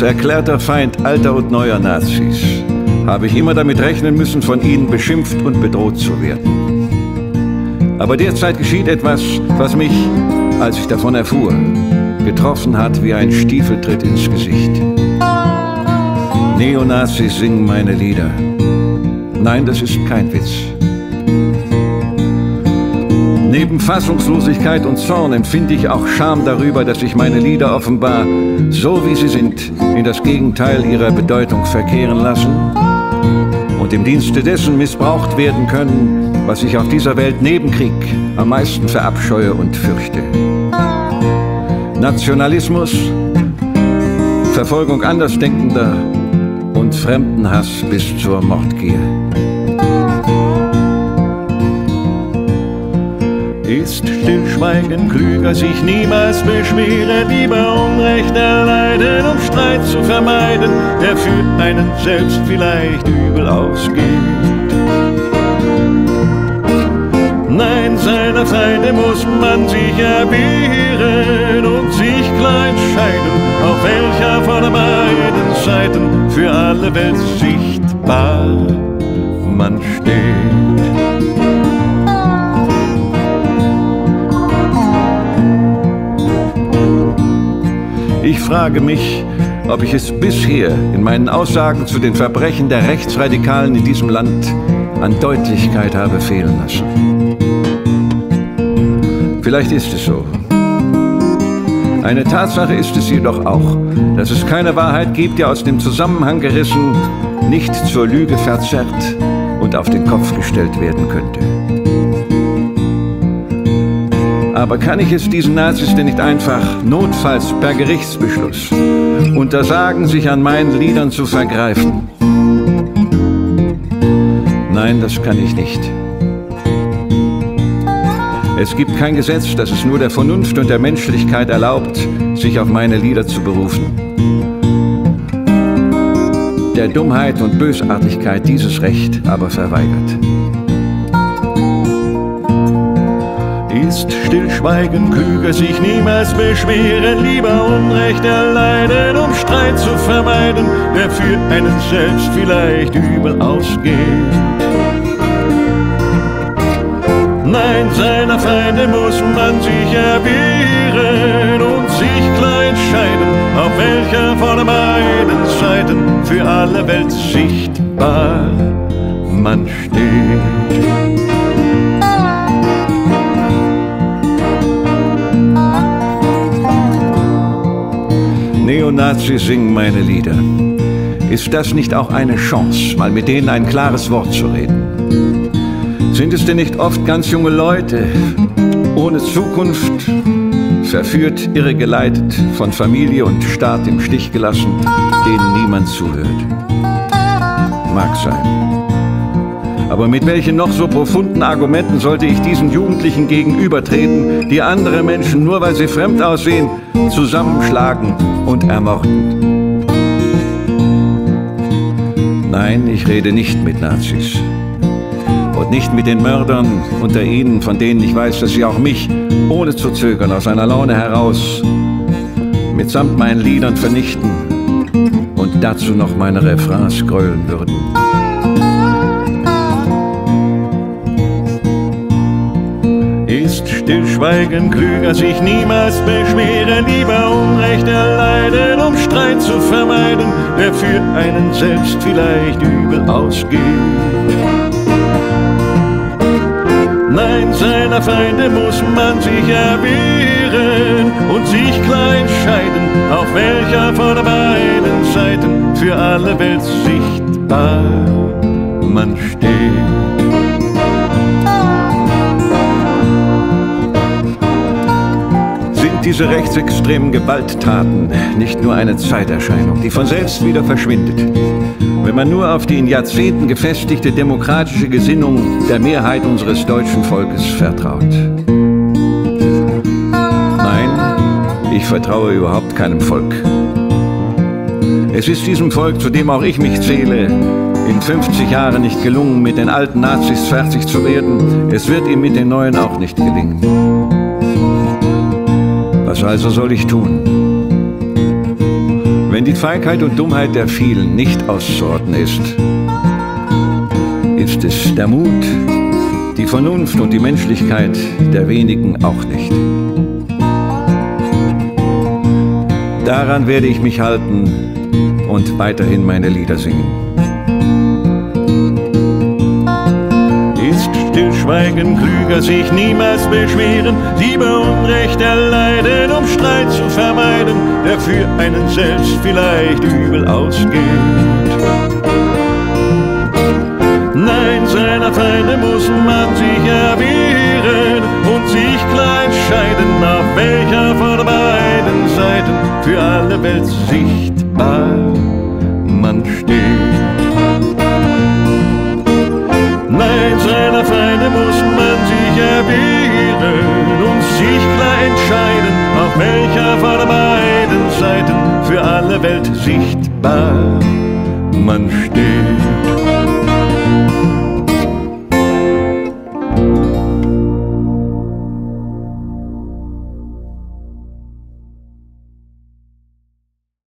als erklärter Feind alter und neuer Nazis habe ich immer damit rechnen müssen, von ihnen beschimpft und bedroht zu werden. Aber derzeit geschieht etwas, was mich, als ich davon erfuhr, getroffen hat wie ein Stiefeltritt ins Gesicht. Neonazis singen meine Lieder. Nein, das ist kein Witz. Neben Fassungslosigkeit und Zorn empfinde ich auch Scham darüber, dass sich meine Lieder offenbar, so wie sie sind, in das Gegenteil ihrer Bedeutung verkehren lassen und im Dienste dessen missbraucht werden können, was ich auf dieser Welt neben Krieg am meisten verabscheue und fürchte. Nationalismus, Verfolgung Andersdenkender und Fremdenhass bis zur Mordgier. Ist Stillschweigen klüger, sich niemals beschweren, lieber Unrecht erleiden, um Streit zu vermeiden, der für einen selbst vielleicht übel ausgeht. Nein, seiner Feinde muss man sich erwehren und sich klein scheiden, auf welcher von beiden Seiten für alle Welt sichtbar man steht. Ich frage mich, ob ich es bisher in meinen Aussagen zu den Verbrechen der Rechtsradikalen in diesem Land an Deutlichkeit habe fehlen lassen. Vielleicht ist es so. Eine Tatsache ist es jedoch auch, dass es keine Wahrheit gibt, die aus dem Zusammenhang gerissen, nicht zur Lüge verzerrt und auf den Kopf gestellt werden könnte. Aber kann ich es diesen Nazis denn nicht einfach, notfalls per Gerichtsbeschluss, untersagen, sich an meinen Liedern zu vergreifen? Nein, das kann ich nicht. Es gibt kein Gesetz, das es nur der Vernunft und der Menschlichkeit erlaubt, sich auf meine Lieder zu berufen. Der Dummheit und Bösartigkeit dieses Recht aber verweigert. Ist Stillschweigen klüger, sich niemals beschweren, lieber Unrecht erleiden, um Streit zu vermeiden, der für einen selbst vielleicht übel ausgeht. Nein, seiner Feinde muss man sich erwehren und sich klein scheiden, auf welcher von beiden Seiten für alle Welt sichtbar man steht. Neonazis singen meine Lieder. Ist das nicht auch eine Chance, mal mit denen ein klares Wort zu reden? Sind es denn nicht oft ganz junge Leute, ohne Zukunft, verführt, irregeleitet, von Familie und Staat im Stich gelassen, denen niemand zuhört? Mag sein. Aber mit welchen noch so profunden Argumenten sollte ich diesen Jugendlichen gegenübertreten, die andere Menschen, nur weil sie fremd aussehen, zusammenschlagen und ermorden? Nein, ich rede nicht mit Nazis. Und nicht mit den Mördern unter ihnen, von denen ich weiß, dass sie auch mich, ohne zu zögern, aus einer Laune heraus, mitsamt meinen Liedern vernichten und dazu noch meine Refrains grölen würden. Ist Stillschweigen klüger, sich niemals beschweren, lieber Unrecht erleiden, um Streit zu vermeiden, der für einen selbst vielleicht übel ausgeht. Nein, seiner Feinde muss man sich erwehren und sich klein scheiden, auf welcher von beiden Seiten für alle Welt sichtbar man steht. Sind diese rechtsextremen Gewalttaten nicht nur eine Zeiterscheinung, die von selbst wieder verschwindet, wenn man nur auf die in Jahrzehnten gefestigte demokratische Gesinnung der Mehrheit unseres deutschen Volkes vertraut? Nein, ich vertraue überhaupt keinem Volk. Es ist diesem Volk, zu dem auch ich mich zähle, in 50 Jahren nicht gelungen, mit den alten Nazis fertig zu werden. Es wird ihm mit den neuen auch nicht gelingen. Was also soll ich tun? Wenn die Feigheit und Dummheit der vielen nicht auszurotten ist, ist es der Mut, die Vernunft und die Menschlichkeit der wenigen auch nicht. Daran werde ich mich halten und weiterhin meine Lieder singen. Ist Stillschweigen klüger, sich niemals beschweren, lieber Unrecht erleiden, um Streit zu vermeiden, der für einen selbst vielleicht übel ausgeht. Nein, seiner Feinde muss man sich erwehren und sich klein scheiden, auf welcher von beiden Seiten für alle Welt sichtbar man steht. Nein, seiner Feinde muss man sich erwehren und sich klar entscheiden, auf welcher von beiden Seiten für alle Welt sichtbar man steht.